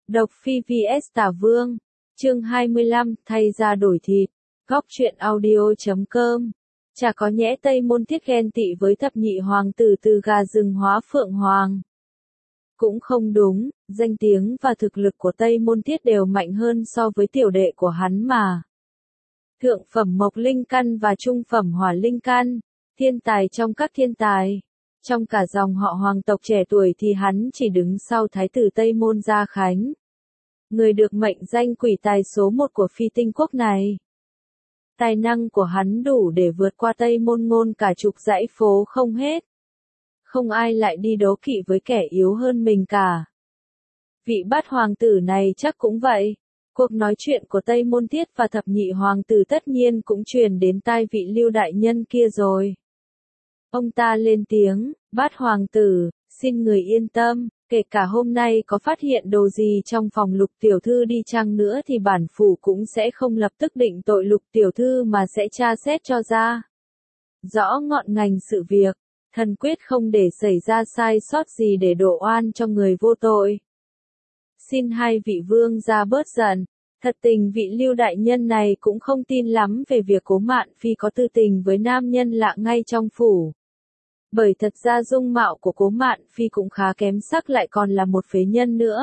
Độc Phi vs Tả Vương, chương 25, thay da đổi thịt, góc truyện audio.com. Chả có nhẽ Tây Môn Thiết ghen tị với thập nhị hoàng tử từ gà rừng hóa phượng hoàng. Cũng không đúng, danh tiếng và thực lực của Tây Môn Thiết đều mạnh hơn so với tiểu đệ của hắn mà. Thượng phẩm mộc linh căn và trung phẩm hỏa linh căn, thiên tài trong các thiên tài. Trong cả dòng họ hoàng tộc trẻ tuổi thì hắn chỉ đứng sau thái tử Tây Môn Gia Khánh. Người được mệnh danh quỷ tài số 1 của phi tinh quốc này. Tài năng của hắn đủ để vượt qua Tây Môn Ngôn cả chục dãy phố không hết. Không ai lại đi đấu kỵ với kẻ yếu hơn mình cả. Vị bát hoàng tử này chắc cũng vậy. Cuộc nói chuyện của Tây Môn Thiết và thập nhị hoàng tử tất nhiên cũng truyền đến tai vị Lưu đại nhân kia rồi. Ông ta lên tiếng, bát hoàng tử, xin người yên tâm, kể cả hôm nay có phát hiện đồ gì trong phòng Lục tiểu thư đi chăng nữa thì bản phủ cũng sẽ không lập tức định tội Lục tiểu thư mà sẽ tra xét cho ra. Rõ ngọn ngành sự việc, thần quyết không để xảy ra sai sót gì để đổ oan cho người vô tội. Xin hai vị vương gia bớt giận, thật tình vị Lưu đại nhân này cũng không tin lắm về việc Cố Mạn Phi có tư tình với nam nhân lạ ngay trong phủ. Bởi thật ra dung mạo của Cố Mạn Phi cũng khá kém sắc lại còn là một phế nhân nữa.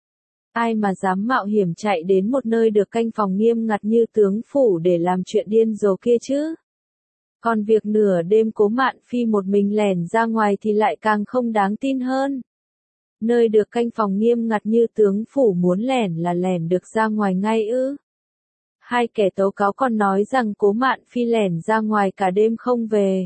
Ai mà dám mạo hiểm chạy đến một nơi được canh phòng nghiêm ngặt như tướng phủ để làm chuyện điên rồ kia chứ? Còn việc nửa đêm Cố Mạn Phi một mình lẻn ra ngoài thì lại càng không đáng tin hơn. Nơi được canh phòng nghiêm ngặt như tướng phủ muốn lẻn là lẻn được ra ngoài ngay ư? Hai kẻ tố cáo còn nói rằng Cố Mạn Phi lẻn ra ngoài cả đêm không về.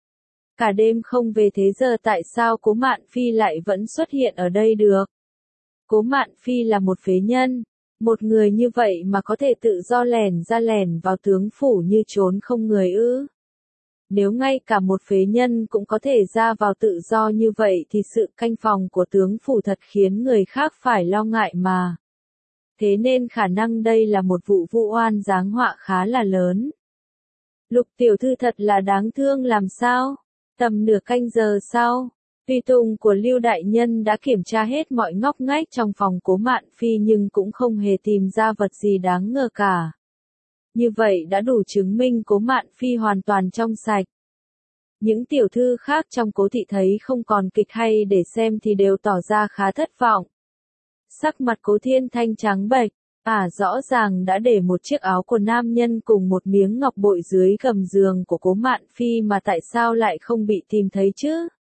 Cả đêm không về thế giờ tại sao Cố Mạn Phi lại vẫn xuất hiện ở đây được? Cố Mạn Phi là một phế nhân, một người như vậy mà có thể tự do lẻn ra lẻn vào tướng phủ như trốn không người ư? Nếu ngay cả một phế nhân cũng có thể ra vào tự do như vậy thì sự canh phòng của tướng phủ thật khiến người khác phải lo ngại mà. Thế nên khả năng đây là một vụ vu oan giáng họa khá là lớn. Lục tiểu thư thật là đáng thương làm sao? Tầm nửa canh giờ sau, tùy tùng của Lưu đại nhân đã kiểm tra hết mọi ngóc ngách trong phòng Cố Mạn Phi nhưng cũng không hề tìm ra vật gì đáng ngờ cả. Như vậy đã đủ chứng minh Cố Mạn Phi hoàn toàn trong sạch. Những tiểu thư khác trong Cố thị thấy không còn kịch hay để xem thì đều tỏ ra khá thất vọng. Sắc mặt Cố Thiên Thanh trắng bệch, rõ ràng đã để một chiếc áo của nam nhân cùng một miếng ngọc bội dưới gầm giường của Cố Mạn Phi mà tại sao lại không bị tìm thấy chứ?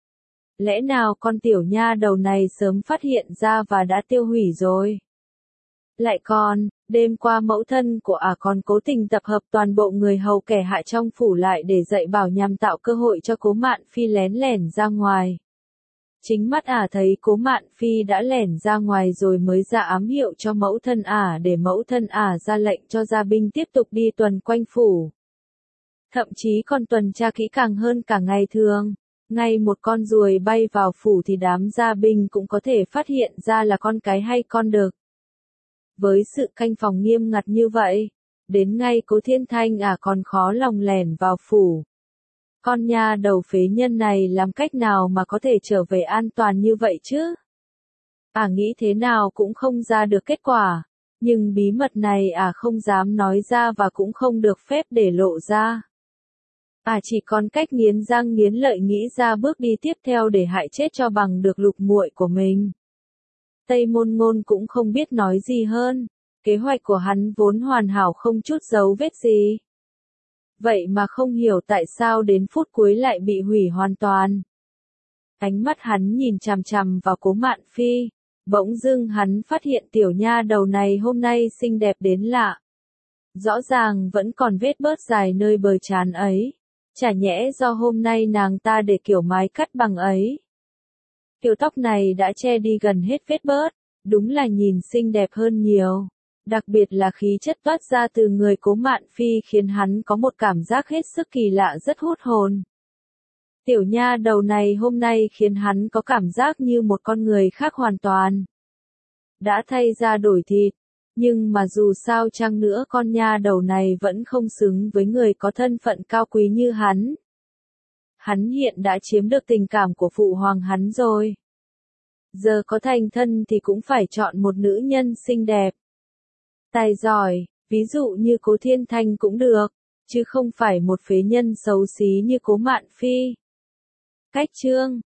Lẽ nào con tiểu nha đầu này sớm phát hiện ra và đã tiêu hủy rồi? Lại còn, đêm qua mẫu thân của còn cố tình tập hợp toàn bộ người hầu kẻ hạ trong phủ lại để dạy bảo nhằm tạo cơ hội cho Cố Mạn Phi lén lẻn ra ngoài. Chính mắt thấy Cố Mạn Phi đã lẻn ra ngoài rồi mới ra ám hiệu cho mẫu thân để mẫu thân ra lệnh cho gia binh tiếp tục đi tuần quanh phủ. Thậm chí còn tuần tra kỹ càng hơn cả ngày thường. Ngay một con ruồi bay vào phủ thì đám gia binh cũng có thể phát hiện ra là con cái hay con đực. Với sự canh phòng nghiêm ngặt như vậy, đến ngay Cố Thiên Thanh còn khó lòng lẻn vào phủ. Con nha đầu phế nhân này làm cách nào mà có thể trở về an toàn như vậy chứ? Nghĩ thế nào cũng không ra được kết quả, nhưng bí mật này không dám nói ra và cũng không được phép để lộ ra. Chỉ còn cách nghiến răng nghiến lợi nghĩ ra bước đi tiếp theo để hại chết cho bằng được Lục muội của mình. Tây Môn Ngôn cũng không biết nói gì hơn, kế hoạch của hắn vốn hoàn hảo không chút dấu vết gì. Vậy mà không hiểu tại sao đến phút cuối lại bị hủy hoàn toàn. Ánh mắt hắn nhìn chằm chằm vào Cố Mạn Phi, bỗng dưng hắn phát hiện tiểu nha đầu này hôm nay xinh đẹp đến lạ. Rõ ràng vẫn còn vết bớt dài nơi bờ trán ấy, chả nhẽ do hôm nay nàng ta để kiểu mái cắt bằng ấy. Kiểu tóc này đã che đi gần hết vết bớt, đúng là nhìn xinh đẹp hơn nhiều. Đặc biệt là khí chất toát ra từ người Cố Mạn Phi khiến hắn có một cảm giác hết sức kỳ lạ rất hút hồn. Tiểu nha đầu này hôm nay khiến hắn có cảm giác như một con người khác hoàn toàn. Đã thay da đổi thịt, nhưng mà dù sao chăng nữa con nha đầu này vẫn không xứng với người có thân phận cao quý như hắn. Hắn hiện đã chiếm được tình cảm của phụ hoàng hắn rồi. Giờ có thành thân thì cũng phải chọn một nữ nhân xinh đẹp, tài giỏi, ví dụ như Cố Thiên Thanh cũng được, chứ không phải một phế nhân xấu xí như Cố Mạn Phi. Cách chương